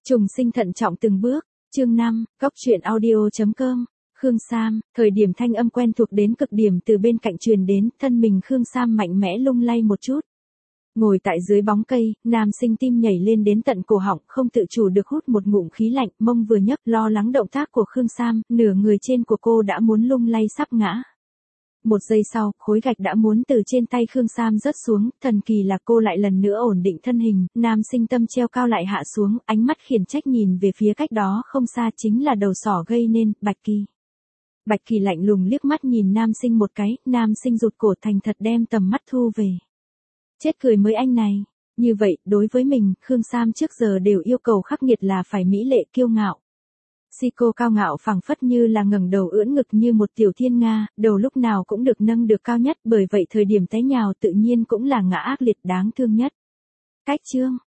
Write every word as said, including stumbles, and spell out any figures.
Trùng sinh thận trọng từng bước, chương năm, góc truyện audio.com, Khương Sam, thời điểm thanh âm quen thuộc đến cực điểm từ bên cạnh truyền đến, thân mình Khương Sam mạnh mẽ lung lay một chút. Ngồi tại dưới bóng cây, nam sinh tim nhảy lên đến tận cổ họng, không tự chủ được hút một ngụm khí lạnh, mông vừa nhấc, lo lắng động tác của Khương Sam, nửa người trên của cô đã muốn lung lay sắp ngã. Một giây sau, khối gạch đã muốn từ trên tay Khương Sam rớt xuống, thần kỳ là cô lại lần nữa ổn định thân hình, nam sinh tâm treo cao lại hạ xuống, ánh mắt khiển trách nhìn về phía cách đó không xa chính là đầu sỏ gây nên, Bạch Kỳ. Bạch Kỳ lạnh lùng liếc mắt nhìn nam sinh một cái, nam sinh rụt cổ thành thật đem tầm mắt thu về. Chết cười mới anh này. Như vậy, đối với mình, Khương Sam trước giờ đều yêu cầu khắc nghiệt là phải mỹ lệ kiêu ngạo. Si cô cao ngạo phảng phất như là ngẩng đầu ưỡn ngực như một tiểu thiên nga, đầu lúc nào cũng được nâng được cao nhất, bởi vậy thời điểm té nhào tự nhiên cũng là ngã ác liệt đáng thương nhất. Cách chương,